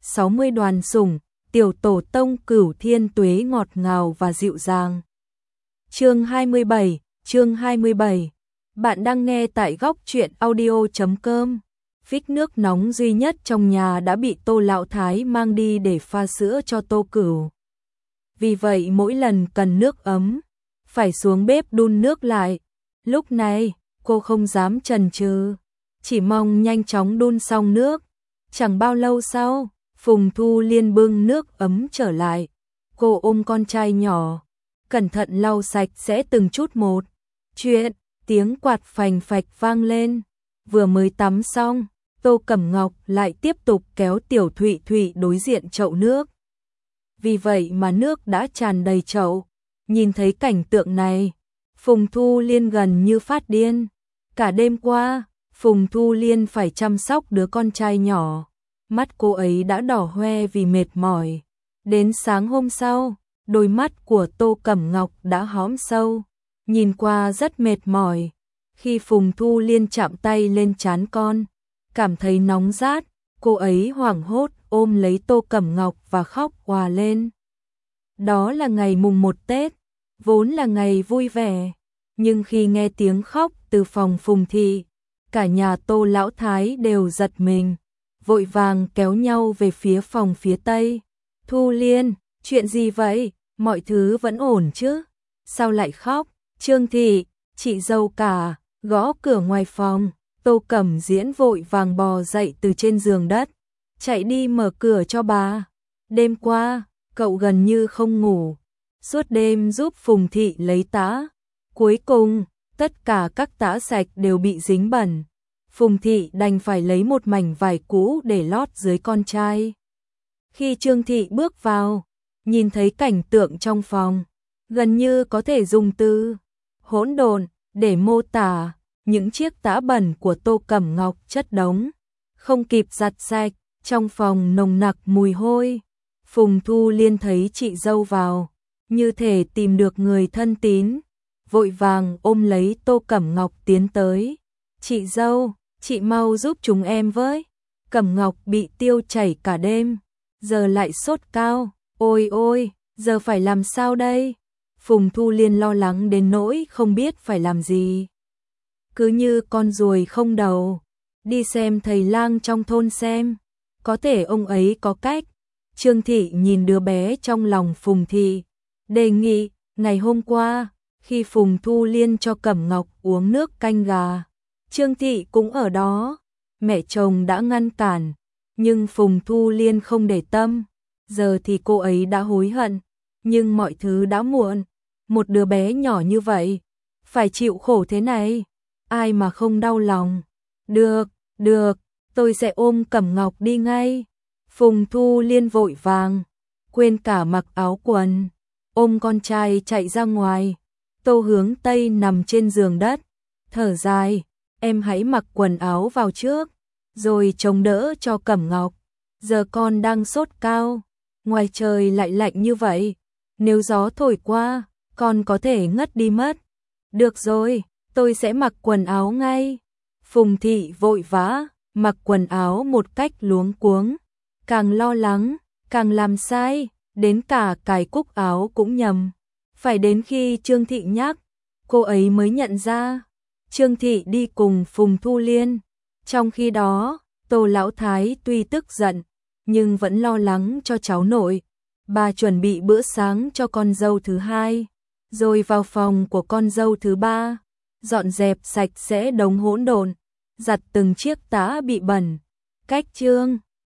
60 đoàn sủng, tiểu tổ tông Cửu Thiên Tuế ngọt ngào và dịu dàng. Chương 27. Bạn đang nghe tại góc truyện audio.com. Phích nước nóng duy nhất trong nhà đã bị Tô Lão Thái mang đi để pha sữa cho Tô Cửu. Vì vậy mỗi lần cần nước ấm, phải xuống bếp đun nước lại. Lúc này, cô không dám chần chừ, chỉ mong nhanh chóng đun xong nước. Chẳng bao lâu sau, Phùng Thu Liên bưng nước ấm trở lại. Cô ôm con trai nhỏ, cẩn thận lau sạch sẽ từng chút một. Tiếng quạt phành phạch vang lên. Vừa mới tắm xong, Tô Cẩm Ngọc lại tiếp tục kéo Tiểu Thụy Thụy đối diện chậu nước. Vì vậy mà nước đã tràn đầy chậu. Nhìn thấy cảnh tượng này, Phùng Thu Liên gần như phát điên. Cả đêm qua, Phùng Thu Liên phải chăm sóc đứa con trai nhỏ. Mắt cô ấy đã đỏ hoe vì mệt mỏi. Đến sáng hôm sau, đôi mắt của Tô Cẩm Ngọc đã hõm sâu, nhìn qua rất mệt mỏi. Khi Phùng Thu Liên chạm tay lên trán con, cảm thấy nóng rát, cô ấy hoảng hốt ôm lấy Tô Cẩm Ngọc và khóc òa lên. Đó là ngày mùng 1 Tết, vốn là ngày vui vẻ, nhưng khi nghe tiếng khóc từ phòng Phùng thị, cả nhà Tô Lão Thái đều giật mình, vội vàng kéo nhau về phía phòng phía Tây. Thu Liên, chuyện gì vậy? Mọi thứ vẫn ổn chứ? Sao lại khóc? Trương thị, chị dâu cả, gõ cửa ngoài phòng. Tô Cẩm Diễn vội vàng bò dậy từ trên giường đất, chạy đi mở cửa cho bà. Đêm qua, cậu gần như không ngủ, suốt đêm giúp Phùng thị lấy tã. Cuối cùng, tất cả các tã sạch đều bị dính bẩn. Phùng thị đành phải lấy một mảnh vải cũ để lót dưới con trai. Khi Trương thị bước vào, nhìn thấy cảnh tượng trong phòng, gần như có thể dùng từ hỗn độn để mô tả. Những chiếc tã bẩn của Tô Cẩm Ngọc chất đống, không kịp giặt sạch, trong phòng nồng nặc mùi hôi. Phùng Thu Liên thấy chị dâu vào, như thể tìm được người thân tín, vội vàng ôm lấy Tô Cẩm Ngọc tiến tới. Chị dâu, chị mau giúp chúng em với. Cẩm Ngọc bị tiêu chảy cả đêm, giờ lại sốt cao. Ôi ôi, giờ phải làm sao đây? Phùng Thu Liên lo lắng đến nỗi không biết phải làm gì. Cứ như con ruồi không đầu, đi xem thầy lang trong thôn xem, có thể ông ấy có cách. Trương thị nhìn đứa bé trong lòng Phùng thị, đề nghị. Ngày hôm qua, khi Phùng Thu Liên cho Cẩm Ngọc uống nước canh gà, Trương thị cũng ở đó. Mẹ chồng đã ngăn cản, nhưng Phùng Thu Liên không để tâm. Giờ thì cô ấy đã hối hận, nhưng mọi thứ đã muộn. Một đứa bé nhỏ như vậy, phải chịu khổ thế này, ai mà không đau lòng. Được, tôi sẽ ôm Cẩm Ngọc đi ngay. Phùng Thu Liên vội vàng, quên cả mặc áo quần, ôm con trai chạy ra ngoài. Tô Hướng Tây nằm trên giường đất, thở dài, em hãy mặc quần áo vào trước, rồi chống đỡ cho Cẩm Ngọc. Giờ con đang sốt cao, ngoài trời lại lạnh như vậy, nếu gió thổi qua, con có thể ngất đi mất. Được rồi, tôi sẽ mặc quần áo ngay. Phùng thị vội vã, mặc quần áo một cách luống cuống, càng lo lắng, càng làm sai, đến cả cài cúc áo cũng nhầm. Phải đến khi Trương thị nhắc, cô ấy mới nhận ra. Trương thị đi cùng Phùng Thu Liên. Trong khi đó, Tô Lão Thái tuy tức giận, nhưng vẫn lo lắng cho cháu nội. Bà chuẩn bị bữa sáng cho con dâu thứ hai, rồi vào phòng của con dâu thứ ba, dọn dẹp sạch sẽ đống hỗn độn, giặt từng chiếc tã bị bẩn. Cách Trương